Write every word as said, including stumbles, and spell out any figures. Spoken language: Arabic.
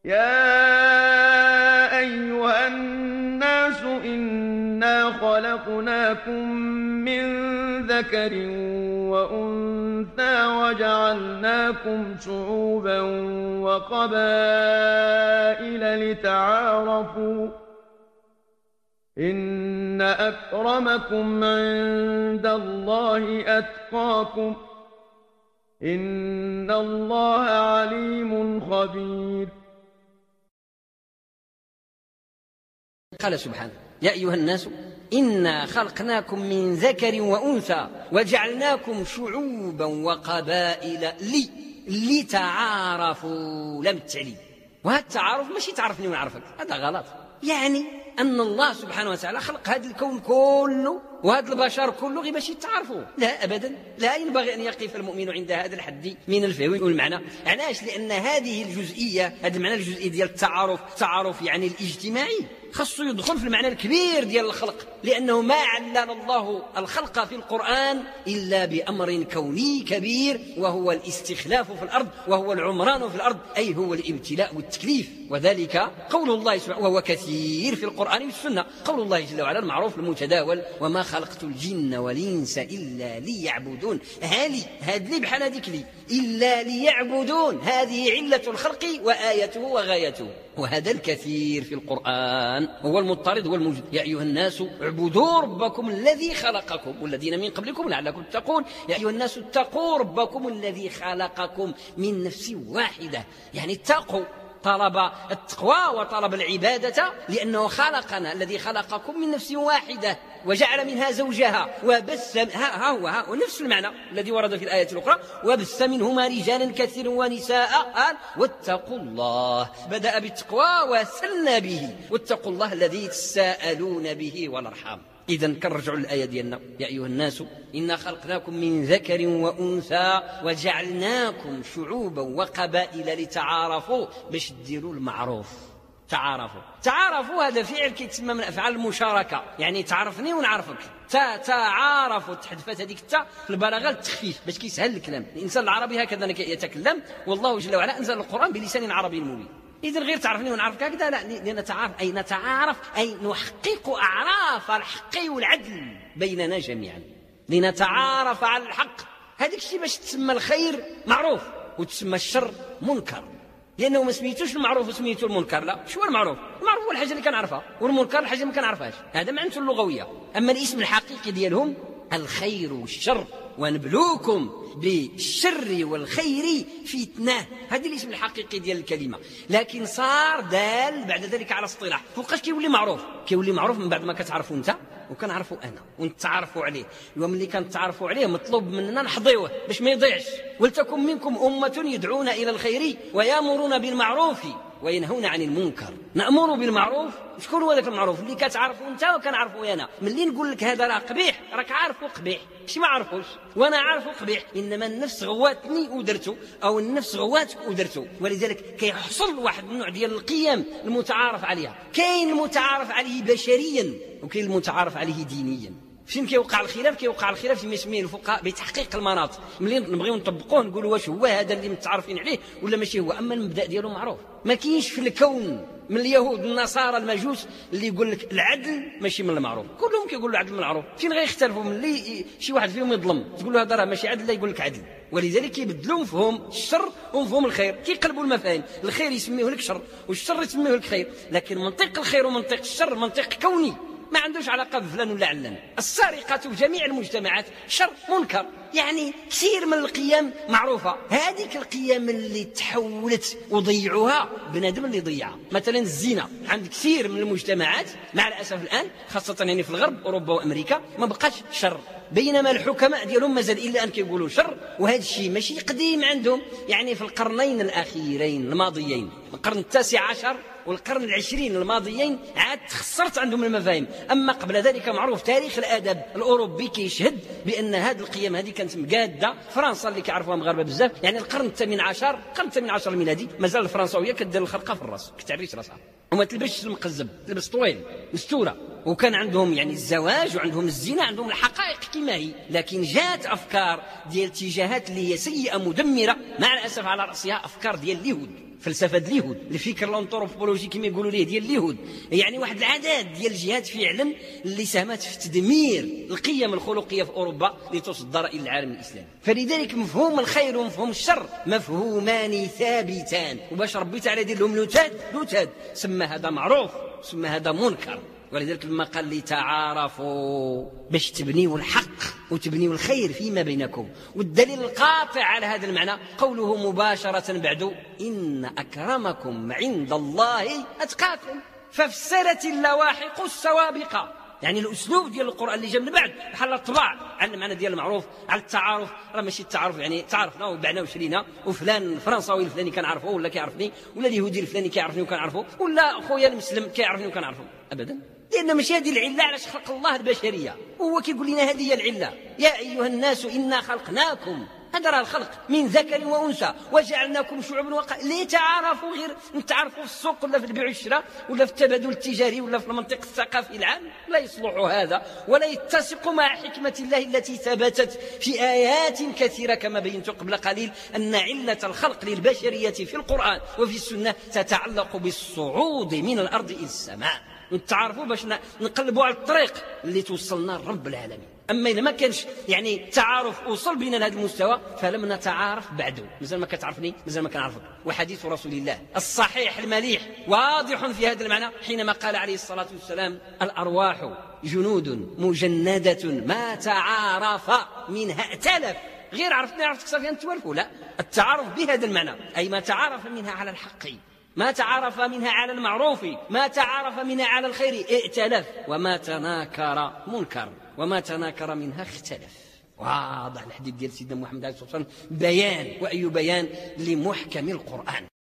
يا أيها الناس إنا خلقناكم من ذكر وأنثى وجعلناكم شعوبا وقبائل لتعارفوا إن أكرمكم عند الله أتقاكم إن الله عليم خبير. قال سبحانه: يا أيها الناس إنا خلقناكم من ذكر وأنثى وجعلناكم شعوبا وقبائل لي لتعارفوا. لم تعلي، وهذا التعارف ماشي تعرفني ونعرفك، هذا غلط. يعني أن الله سبحانه وتعالى خلق هذا الكون كله وهذا البشر كله غير باش يتعرفوا، لا أبدا، لا ينبغي أن يقف المؤمن عند هذا الحد من الفهم والمعنى. علاش؟ لأن هذه الجزئية، هذا المعنى الجزئي ديال التعارف، التعارف يعني الاجتماعي، خاصو يدخل في المعنى الكبير ديال الخلق، لأنه ما علل الله الخلق في القرآن إلا بأمر كوني كبير، وهو الاستخلاف في الأرض، وهو العمران في الأرض، أي هو الابتلاء والتكليف. وذلك قول الله سبحانه، وهو كثير في القرآن والسنة، قول الله جل وعلا المعروف المتداول: وما خلقت الجن والإنس إلا ليعبدون. هالي هاد لي بحال هذيك لي إلا ليعبدون، هذه علة الخلق وآيته وغايته، وهذا الكثير في القرآن هو المضطرد والموجود. يا أيها الناس اعبدوا ربكم الذي خلقكم والذين من قبلكم لعلكم تتقون. يا أيها الناس اتقوا ربكم الذي خلقكم من نفس واحدة، يعني اتقوا، طلب التقوى وطلب العبادة، لأنه خلقنا، الذي خلقكم من نفس واحدة وجعل منها زوجها وبث، ها هو ها ونفس المعنى الذي ورد في الآية الأخرى: وبث منهما رجالا كثيرا ونساء، قال: واتقوا الله. بدأ بالتقوى وسلنا به، واتقوا الله الذي تساءلون به والأرحام. إذن كنرجعوا للآية ديالنا: يا أيها الناس إنا خلقناكم من ذكر وأنثى وجعلناكم شعوبا وقبائل لتعارفوا، باش ديروا المعروف. تعارفوا تعارفوا هذا فعل كيتسمى من أفعال المشاركة، يعني تعرفني ونعرفك. تعارفوا تحدثت هذيك التاء في البلاغة التخفيف باش كيسهل الكلام. الإنسان العربي هكذا يتكلم، والله جل وعلا أنزل القرآن بلسان عربي مبين. إذن غير تعرفني ونعرفك هكذا، لا، لنتعارف أي نتعارف، أي نحقق أعراف الحق والعدل بيننا جميعا، لنتعارف على الحق. هذاك الشيء باش تسمى الخير معروف وتسمى الشر منكر، لأنه ما سميتوش المعروف وسميتو المنكر. لا، شو هو المعروف؟ المعروف هو الحاجة اللي كنعرفها، والمنكر الحاجة اللي ما كنعرفهاش. هذا معناته اللغوية. أما الاسم الحقيقي ديالهم الخير والشر، ونبلوكم بالشر والخير فتنة، هذا الاسم الحقيقي ديال الكلمة. لكن صار دال بعد ذلك على اصطلاح. فوقاش كيولي معروف؟ كيولي معروف من بعد ما كتعرفوا انت وكنعرفوا انا ونتعرفوا عليه. وملي كنتعرفوا عليه مطلوب مننا نحضيوه باش ما يضيعش. ولتكن منكم أمة يدعون إلى الخير ويأمرون بالمعروف وينهون عن المنكر. نأمر بالمعروف، شكون هو ذاك المعروف اللي كتعرفوا انت وكنعرفوا انا؟ ملي نقول لك هذا راه قبيح، راك عارفه قبيح، شي ما عرفوش وانا عارفه قبيح، انما النفس غواتني ودرته، او النفس غواتك ودرته. ولذلك كيحصل واحد النوع ديال القيم المتعارف عليها. كاين المتعارف عليه بشريا وكاين المتعارف عليه دينيا. فين كيوقع الخلاف؟ كيوقع الخلاف فيما يسميه الفقهاء بتحقيق المناط. ملي نبغيو نطبقوه نقولوا واش هو هذا اللي متعارفين عليه ولا ماشي هو. اما المبدا ديالو معروف. ما كاينش في الكون من اليهود النصارى المجوس اللي يقول لك العدل ماشي من المعروف، كلهم كيقولوا العدل من المعروف. فين غيختلفوا؟ من اللي شي واحد فيهم يظلم تقول له هذا راه ماشي عدل، لا يقول لك عدل. ولذلك كيبدلوا مفهوم الشر ومفهوم الخير، كيقلبوا المفاهيم. الخير يسميه لك شر والشر يسميه لك خير، لكن منطق الخير ومنطق الشر منطق كوني، ما عندوش علاقة بفلان ولا علان. السرقة في جميع المجتمعات شر منكر، يعني كثير من القيم معروفة. هذيك القيم اللي تحولت وضيعوها بنادم اللي ضيعها. مثلا الزنا عند كثير من المجتمعات مع الأسف الآن، خاصة يعني في الغرب أوروبا وأمريكا، ما بقاش شر، بينما الحكماء ديالهم مازال إلا أن كيقولوا شر. وهذا الشيء ماشي قديم عندهم، يعني في القرنين الأخيرين الماضيين، القرن التاسع عشر والقرن العشرين الماضيين، عاد تخسرت عندهم المفاهيم. أما قبل ذلك معروف تاريخ الأدب الأوروبي كيشهد بأن هذه القيم هذه كانت مقادة. فرنسا اللي كيعرفوها مغاربة بزاف، يعني القرن الثامن عشر القرن الثامن عشر الميلادي مازال الفرنساوية كدير الخرقة في الراس، كتعريش راسها وما تلبسش المقزب، تلبس طويل مستورة. وكان عندهم يعني الزواج وعندهم الزنا، عندهم الحقائق كما هي. لكن جات أفكار ديال اتجاهات اللي هي سيئة مدمرة، مع الأسف على رأسها أفكار ديال اليهود فلسفه اليهود، الفكر الانثروبولوجي كما يقولوا ليه ديال اليهود، يعني واحد العدد ديال الجهات فعلا اللي ساهمت في تدمير القيم الخلقيه في اوروبا لتصدر الى العالم الاسلامي. فلذلك مفهوم الخير ومفهوم الشر مفهومان ثابتان، وباش ربي تعالى يدير لهم لتاد لتاد سمى هذا معروف سمى هذا منكر. ولذلك لما قال لي تعارفوا باش تبنيوا الحق وتبنيوا الخير فيما بينكم، والدليل القاطع على هذا المعنى قوله مباشرة بعد إن أكرمكم عند الله أتقاكم، ففسرت اللواحق السوابقة. يعني الأسلوب ديال القرآن اللي جا من بعد بحال الطباع على المعنى ديال المعروف على التعارف، راه ماشي التعارف يعني تعرفنا وبعنا وشرينا وفلان الفرنساوي الفلاني كنعرفه ولا كيعرفني ولا اليهودي الفلاني كيعرفني وكنعرفه ولا خويا المسلم كيعرفني وكنعرفه، أبدا. لأن ماشي هذه العلة علاش خلق الله البشرية، وهو كيقول لنا هذه هي العلة، يا أيها الناس إنا خلقناكم، هذا راه الخلق من ذكر وأنثى وجعلناكم شعوبا وقبائل لتعارفوا، غير نتعرفوا في السوق ولا في البيع والشراء ولا في التبادل التجاري ولا في المنطق الثقافي العام، لا يصلح هذا ولا يتسق مع حكمة الله التي ثبتت في آيات كثيرة كما بينت قبل قليل أن علة الخلق للبشرية في القرآن وفي السنة تتعلق بالصعود من الأرض إلى السماء، نتعرفوا باش نقلبوا على الطريق اللي توصلنا لرب العالمين. أما إذا ما كانش يعني تعارف وصل بنا لهذا المستوى فلم نتعارف بعده، مازال ما كتعرفني مازال ما كنعرفك. وحديث رسول الله الصحيح المليح واضح في هذا المعنى حينما قال عليه الصلاة والسلام الأرواح جنود مجندة ما تعارف منها ائتلف، غير عرفتني عرفت كسر فيها نتوالفوا، لا، التعارف بهذا المعنى أي ما تعارف منها على الحق، ما تعارف منها على المعروف، ما تعارف منها على الخير ائتلف، وما تناكر منكر، وما تناكر منها اختلف. واضح الحديث ديال سيدنا محمد عليه الصلاة والسلام بيان، وأي بيان لمحكم القرآن.